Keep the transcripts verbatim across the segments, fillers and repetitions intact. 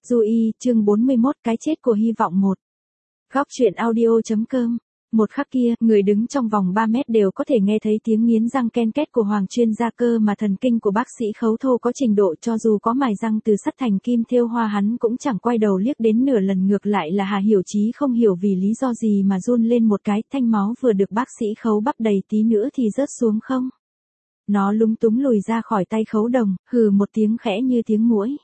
Du Y, chương bốn mươi mốt, cái chết của hy vọng một. Góc truyện audio.com. Một khắc kia, người đứng trong vòng ba mét đều có thể nghe thấy tiếng nghiến răng ken két của Hoàng chuyên gia cơ mà thần kinh của bác sĩ Khấu Thô có trình độ cho dù có mài răng từ sắt thành kim thêu hoa hắn cũng chẳng quay đầu liếc đến nửa lần. Ngược lại là Hà Hiểu Chí không hiểu vì lý do gì mà run lên một cái, thanh máu vừa được bác sĩ Khấu bắp đầy tí nữa thì rớt xuống không. Nó lúng túng lùi ra khỏi tay Khấu Đồng, hừ một tiếng khẽ như tiếng muỗi.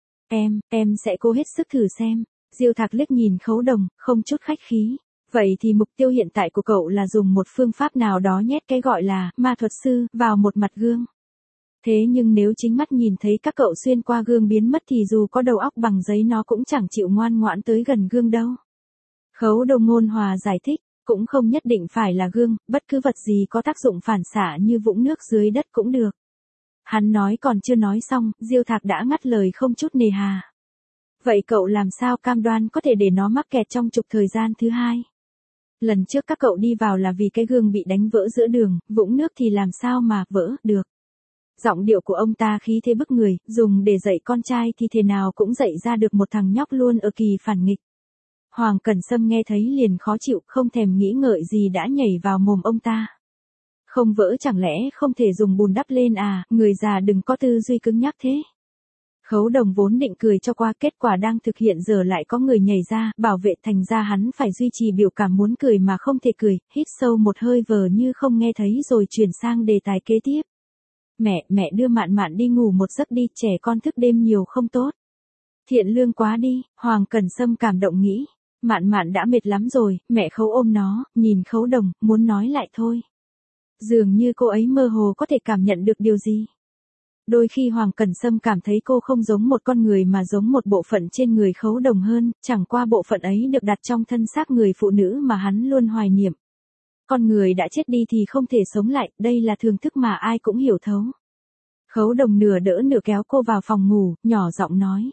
Em, em sẽ cố hết sức thử xem. Diêu Thạc liếc nhìn Khấu Đồng, không chút khách khí. Vậy thì mục tiêu hiện tại của cậu là dùng một phương pháp nào đó nhét cái gọi là ma thuật sư vào một mặt gương. Thế nhưng nếu chính mắt nhìn thấy các cậu xuyên qua gương biến mất thì dù có đầu óc bằng giấy nó cũng chẳng chịu ngoan ngoãn tới gần gương đâu. Khấu Đồng ngôn hòa giải thích, cũng không nhất định phải là gương, bất cứ vật gì có tác dụng phản xạ như vũng nước dưới đất cũng được. Hắn nói còn chưa nói xong, Diêu Thạc đã ngắt lời không chút nề hà. Vậy cậu làm sao cam đoan có thể để nó mắc kẹt trong trục thời gian thứ hai? Lần trước các cậu đi vào là vì cái gương bị đánh vỡ giữa đường, vũng nước thì làm sao mà vỡ được? Giọng điệu của ông ta khí thế bức người, dùng để dạy con trai thì thế nào cũng dạy ra được một thằng nhóc luôn ở kỳ phản nghịch. Hoàng Cẩn Sâm nghe thấy liền khó chịu, không thèm nghĩ ngợi gì đã nhảy vào mồm ông ta. Không vỡ chẳng lẽ không thể dùng bùn đắp lên à, người già đừng có tư duy cứng nhắc thế. Khấu Đồng vốn định cười cho qua, kết quả đang thực hiện giờ lại có người nhảy ra, bảo vệ, thành ra hắn phải duy trì biểu cảm muốn cười mà không thể cười, hít sâu một hơi vờ như không nghe thấy rồi chuyển sang đề tài kế tiếp. Mẹ, mẹ đưa Mạn Mạn đi ngủ một giấc đi, trẻ con thức đêm nhiều không tốt. Thiện lương quá đi, Hoàng Cẩn Sâm cảm động nghĩ. Mạn Mạn đã mệt lắm rồi, mẹ Khấu ôm nó, nhìn Khấu Đồng, muốn nói lại thôi. Dường như cô ấy mơ hồ có thể cảm nhận được điều gì. Đôi khi Hoàng Cẩn Sâm cảm thấy cô không giống một con người mà giống một bộ phận trên người Khấu Đồng hơn, chẳng qua bộ phận ấy được đặt trong thân xác người phụ nữ mà hắn luôn hoài niệm. Con người đã chết đi thì không thể sống lại, đây là thường thức mà ai cũng hiểu thấu. Khấu Đồng nửa đỡ nửa kéo cô vào phòng ngủ, nhỏ giọng nói.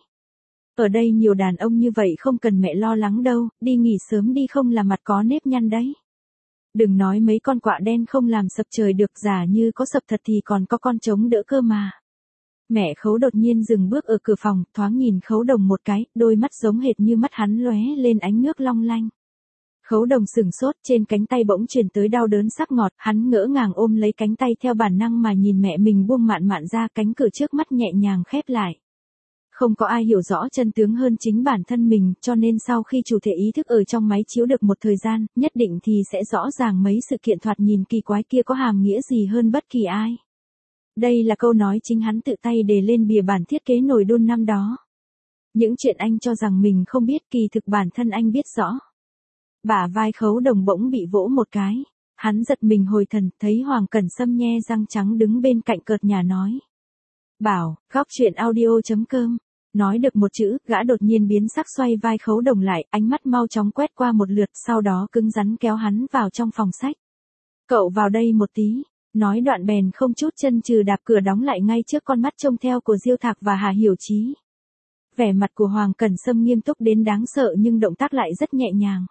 Ở đây nhiều đàn ông như vậy không cần mẹ lo lắng đâu, đi nghỉ sớm đi không là mặt có nếp nhăn đấy. Đừng nói mấy con quạ đen không làm sập trời được, giả như có sập thật thì còn có con trống đỡ cơ mà. Mẹ Khấu đột nhiên dừng bước ở cửa phòng, thoáng nhìn Khấu Đồng một cái, đôi mắt giống hệt như mắt hắn lóe lên ánh nước long lanh. Khấu Đồng sừng sốt, trên cánh tay bỗng truyền tới đau đớn sắc ngọt, hắn ngỡ ngàng ôm lấy cánh tay theo bản năng mà nhìn mẹ mình buông Mạn Mạn ra, cánh cửa trước mắt nhẹ nhàng khép lại. Không có ai hiểu rõ chân tướng hơn chính bản thân mình, cho nên sau khi chủ thể ý thức ở trong máy chiếu được một thời gian, nhất định thì sẽ rõ ràng mấy sự kiện thoạt nhìn kỳ quái kia có hàm nghĩa gì hơn bất kỳ ai. Đây là câu nói chính hắn tự tay đề lên bìa bản thiết kế nồi đun năm đó. Những chuyện anh cho rằng mình không biết kỳ thực bản thân anh biết rõ. Bả vai Khấu Đồng bỗng bị vỗ một cái. Hắn giật mình hồi thần, thấy Hoàng Cẩn Sâm nhe răng trắng đứng bên cạnh cợt nhả nói. Bảo, góc truyện audio.com. Nói được một chữ, gã đột nhiên biến sắc xoay vai Khấu Đồng lại, ánh mắt mau chóng quét qua một lượt, sau đó cứng rắn kéo hắn vào trong phòng sách. Cậu vào đây một tí. Nói đoạn bèn không chút chân chừ đạp cửa đóng lại ngay trước con mắt trông theo của Diêu Thạc và Hà Hiểu Chí. Vẻ mặt của Hoàng Cẩn Sâm nghiêm túc đến đáng sợ nhưng động tác lại rất nhẹ nhàng.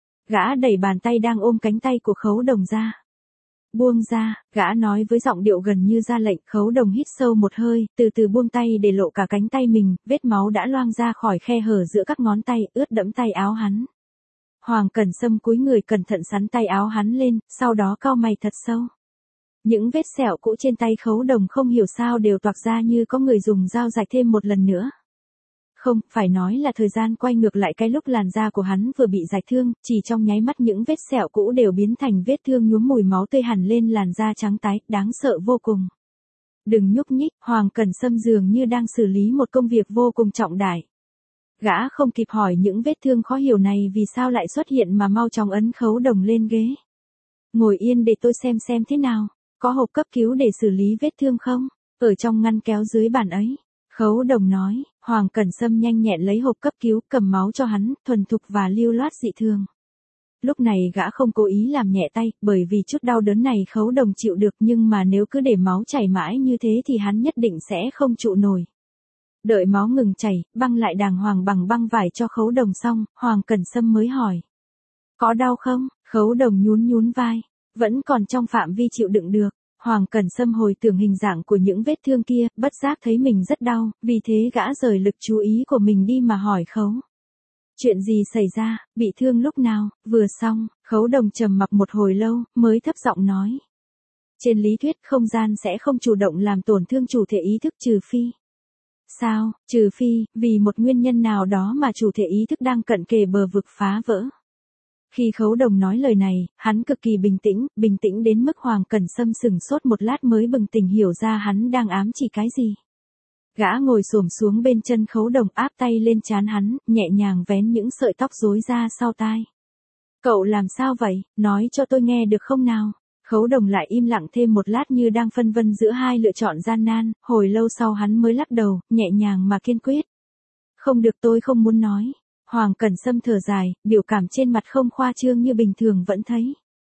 Gã đẩy bàn tay đang ôm cánh tay của Khấu Đồng ra. Buông ra, gã nói với giọng điệu gần như ra lệnh. Khấu Đồng hít sâu một hơi, từ từ buông tay để lộ cả cánh tay mình, vết máu đã loang ra khỏi khe hở giữa các ngón tay, ướt đẫm tay áo hắn. Hoàng Cẩn Sâm cúi người cẩn thận sắn tay áo hắn lên, sau đó cau mày thật sâu. Những vết sẹo cũ trên tay Khấu Đồng không hiểu sao đều toạc ra như có người dùng dao rạch thêm một lần nữa. Không, phải nói là thời gian quay ngược lại cái lúc làn da của hắn vừa bị rạch thương, chỉ trong nháy mắt những vết sẹo cũ đều biến thành vết thương nhuốm mùi máu tươi hẳn lên làn da trắng tái, đáng sợ vô cùng. Đừng nhúc nhích, Hoàng Cẩn Sâm dường như đang xử lý một công việc vô cùng trọng đại. Gã không kịp hỏi những vết thương khó hiểu này vì sao lại xuất hiện mà mau chóng ấn Khấu Đồng lên ghế. Ngồi yên để tôi xem xem thế nào. Có hộp cấp cứu để xử lý vết thương không? Ở trong ngăn kéo dưới bàn ấy. Khấu Đồng nói, Hoàng Cẩn Sâm nhanh nhẹn lấy hộp cấp cứu, cầm máu cho hắn, thuần thục và lưu loát dị thường. Lúc này gã không cố ý làm nhẹ tay, bởi vì chút đau đớn này Khấu Đồng chịu được, nhưng mà nếu cứ để máu chảy mãi như thế thì hắn nhất định sẽ không trụ nổi. Đợi máu ngừng chảy, băng lại đàng hoàng bằng băng vải cho Khấu Đồng xong, Hoàng Cẩn Sâm mới hỏi. Có đau không? Khấu Đồng nhún nhún vai. Vẫn còn trong phạm vi chịu đựng được. Hoàng Cẩn Sâm hồi tưởng hình dạng của những vết thương kia, bất giác thấy mình rất đau, vì thế gã rời lực chú ý của mình đi mà hỏi Khấu. Chuyện gì xảy ra, bị thương lúc nào? Vừa xong, Khấu Đồng trầm mặc một hồi lâu, mới thấp giọng nói. Trên lý thuyết không gian sẽ không chủ động làm tổn thương chủ thể ý thức trừ phi. Sao, trừ phi, vì một nguyên nhân nào đó mà chủ thể ý thức đang cận kề bờ vực phá vỡ. Khi Khấu Đồng nói lời này, hắn cực kỳ bình tĩnh, bình tĩnh đến mức Hoàng Cẩn Sâm sừng sốt một lát mới bừng tỉnh hiểu ra hắn đang ám chỉ cái gì. Gã ngồi xổm xuống bên chân Khấu Đồng áp tay lên trán hắn, nhẹ nhàng vén những sợi tóc rối ra sau tai. Cậu làm sao vậy, nói cho tôi nghe được không nào? Khấu Đồng lại im lặng thêm một lát như đang phân vân giữa hai lựa chọn gian nan, hồi lâu sau hắn mới lắc đầu, nhẹ nhàng mà kiên quyết. Không được, tôi không muốn nói. Hoàng Cẩn Sâm thở dài, biểu cảm trên mặt không khoa trương như bình thường vẫn thấy.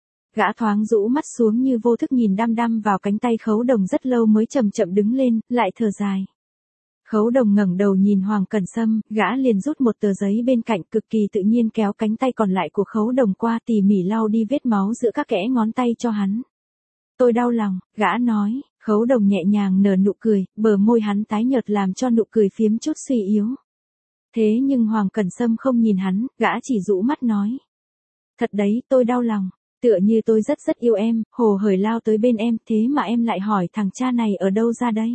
Gã thoáng rũ mắt xuống như vô thức nhìn đăm đăm vào cánh tay Khấu Đồng rất lâu mới chậm chậm đứng lên, lại thở dài. Khấu Đồng ngẩng đầu nhìn Hoàng Cẩn Sâm, gã liền rút một tờ giấy bên cạnh cực kỳ tự nhiên kéo cánh tay còn lại của Khấu Đồng qua tỉ mỉ lau đi vết máu giữa các kẽ ngón tay cho hắn. Tôi đau lòng, gã nói, Khấu Đồng nhẹ nhàng nở nụ cười, bờ môi hắn tái nhợt làm cho nụ cười phiếm chút suy yếu. Thế nhưng Hoàng Cẩn Sâm không nhìn hắn, gã chỉ rũ mắt nói. Thật đấy, tôi đau lòng, tựa như tôi rất rất yêu em, hồ hởi lao tới bên em, thế mà em lại hỏi thằng cha này ở đâu ra đây?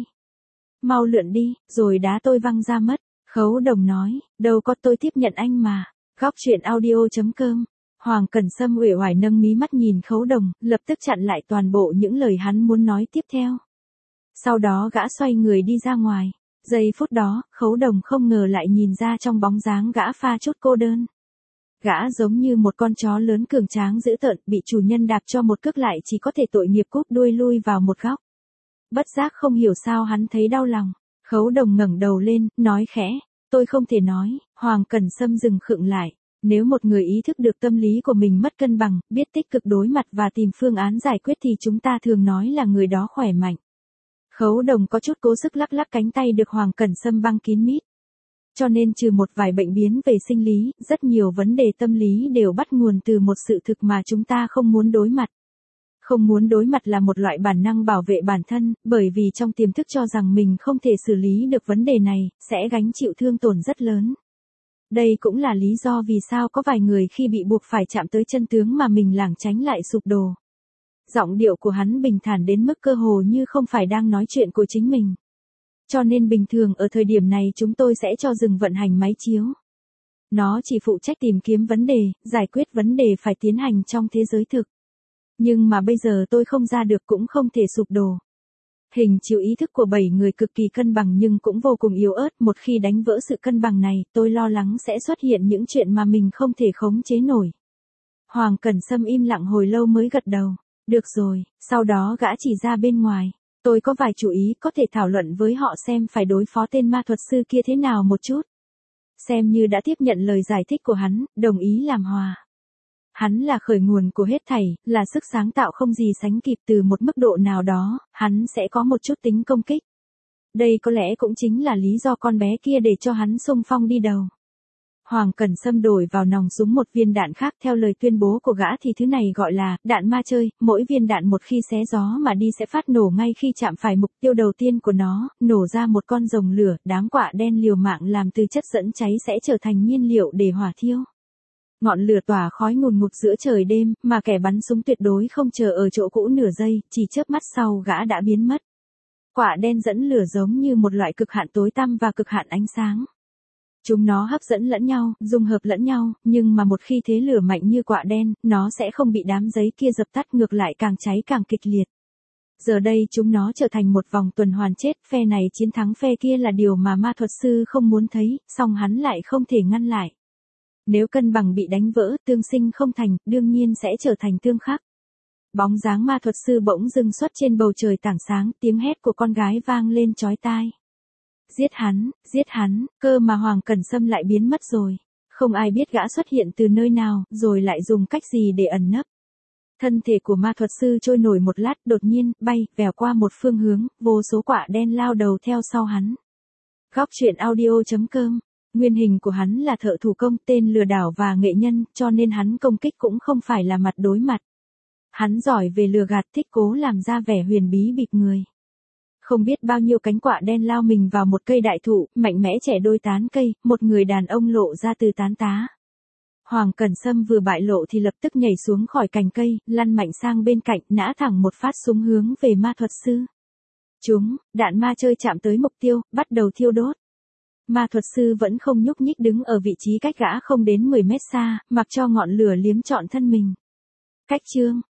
Mau lượn đi, rồi đá tôi văng ra mất. Khấu Đồng nói, đâu có, tôi tiếp nhận anh mà. Góc truyện audio chấm com. Hoàng Cẩn Sâm uể oải nâng mí mắt nhìn Khấu Đồng, lập tức chặn lại toàn bộ những lời hắn muốn nói tiếp theo. Sau đó gã xoay người đi ra ngoài. Giây phút đó, Khấu Đồng không ngờ lại nhìn ra trong bóng dáng gã pha chút cô đơn. Gã giống như một con chó lớn cường tráng dữ tợn, bị chủ nhân đạp cho một cước lại chỉ có thể tội nghiệp cúp đuôi lui vào một góc. Bất giác không hiểu sao hắn thấy đau lòng. Khấu Đồng ngẩng đầu lên, nói khẽ, tôi không thể nói. Hoàng Cẩn Sâm dừng khựng lại. Nếu một người ý thức được tâm lý của mình mất cân bằng, biết tích cực đối mặt và tìm phương án giải quyết thì chúng ta thường nói là người đó khỏe mạnh. Khấu Đồng có chút cố sức lắc lắc cánh tay được Hoàng Cẩn Sâm băng kín mít. Cho nên trừ một vài bệnh biến về sinh lý, rất nhiều vấn đề tâm lý đều bắt nguồn từ một sự thực mà chúng ta không muốn đối mặt. Không muốn đối mặt là một loại bản năng bảo vệ bản thân, bởi vì trong tiềm thức cho rằng mình không thể xử lý được vấn đề này, sẽ gánh chịu thương tổn rất lớn. Đây cũng là lý do vì sao có vài người khi bị buộc phải chạm tới chân tướng mà mình lảng tránh lại sụp đổ. Giọng điệu của hắn bình thản đến mức cơ hồ như không phải đang nói chuyện của chính mình. Cho nên bình thường ở thời điểm này chúng tôi sẽ cho dừng vận hành máy chiếu. Nó chỉ phụ trách tìm kiếm vấn đề, giải quyết vấn đề phải tiến hành trong thế giới thực. Nhưng mà bây giờ tôi không ra được cũng không thể sụp đổ. Hình chiếu ý thức của bảy người cực kỳ cân bằng nhưng cũng vô cùng yếu ớt. Một khi đánh vỡ sự cân bằng này, tôi lo lắng sẽ xuất hiện những chuyện mà mình không thể khống chế nổi. Hoàng Cẩn Sâm im lặng hồi lâu mới gật đầu. Được rồi, sau đó gã chỉ ra bên ngoài. Tôi có vài chủ ý có thể thảo luận với họ xem phải đối phó tên ma thuật sư kia thế nào một chút. Xem như đã tiếp nhận lời giải thích của hắn, đồng ý làm hòa. Hắn là khởi nguồn của hết thảy, là sức sáng tạo không gì sánh kịp từ một mức độ nào đó, hắn sẽ có một chút tính công kích. Đây có lẽ cũng chính là lý do con bé kia để cho hắn xung phong đi đầu. Hoàng Cẩn Sâm đổi vào nòng súng một viên đạn khác theo lời tuyên bố của gã thì thứ này gọi là đạn ma chơi, mỗi viên đạn một khi xé gió mà đi sẽ phát nổ ngay khi chạm phải mục tiêu đầu tiên của nó, nổ ra một con rồng lửa, đám quạ đen liều mạng làm từ chất dẫn cháy sẽ trở thành nhiên liệu để hỏa thiêu. Ngọn lửa tỏa khói ngùn ngụt giữa trời đêm, mà kẻ bắn súng tuyệt đối không chờ ở chỗ cũ nửa giây, chỉ chớp mắt sau gã đã biến mất. Quạ đen dẫn lửa giống như một loại cực hạn tối tăm và cực hạn ánh sáng. Chúng nó hấp dẫn lẫn nhau, dung hợp lẫn nhau, nhưng mà một khi thế lửa mạnh như quạ đen, nó sẽ không bị đám giấy kia dập tắt, ngược lại càng cháy càng kịch liệt. Giờ đây chúng nó trở thành một vòng tuần hoàn chết, phe này chiến thắng phe kia là điều mà ma thuật sư không muốn thấy, song hắn lại không thể ngăn lại. Nếu cân bằng bị đánh vỡ, tương sinh không thành, đương nhiên sẽ trở thành tương khắc. Bóng dáng ma thuật sư bỗng dưng xuất trên bầu trời tảng sáng, tiếng hét của con gái vang lên chói tai. Giết hắn, giết hắn, cơ mà Hoàng Cẩn Sâm lại biến mất rồi. Không ai biết gã xuất hiện từ nơi nào, rồi lại dùng cách gì để ẩn nấp. Thân thể của ma thuật sư trôi nổi một lát, đột nhiên, bay, vèo qua một phương hướng, vô số quạ đen lao đầu theo sau hắn. Góc truyện audio chấm com. Nguyên hình của hắn là thợ thủ công, tên lừa đảo và nghệ nhân, cho nên hắn công kích cũng không phải là mặt đối mặt. Hắn giỏi về lừa gạt, thích cố làm ra vẻ huyền bí bịp người. Không biết bao nhiêu cánh quạ đen lao mình vào một cây đại thụ, mạnh mẽ chẻ đôi tán cây, một người đàn ông lộ ra từ tán tá. Hoàng Cẩn Sâm vừa bại lộ thì lập tức nhảy xuống khỏi cành cây, lăn mạnh sang bên cạnh, nã thẳng một phát súng hướng về ma thuật sư. Chúng, đạn ma chơi chạm tới mục tiêu, bắt đầu thiêu đốt. Ma thuật sư vẫn không nhúc nhích đứng ở vị trí cách gã không đến mười mét xa, mặc cho ngọn lửa liếm trọn thân mình. Cách chương,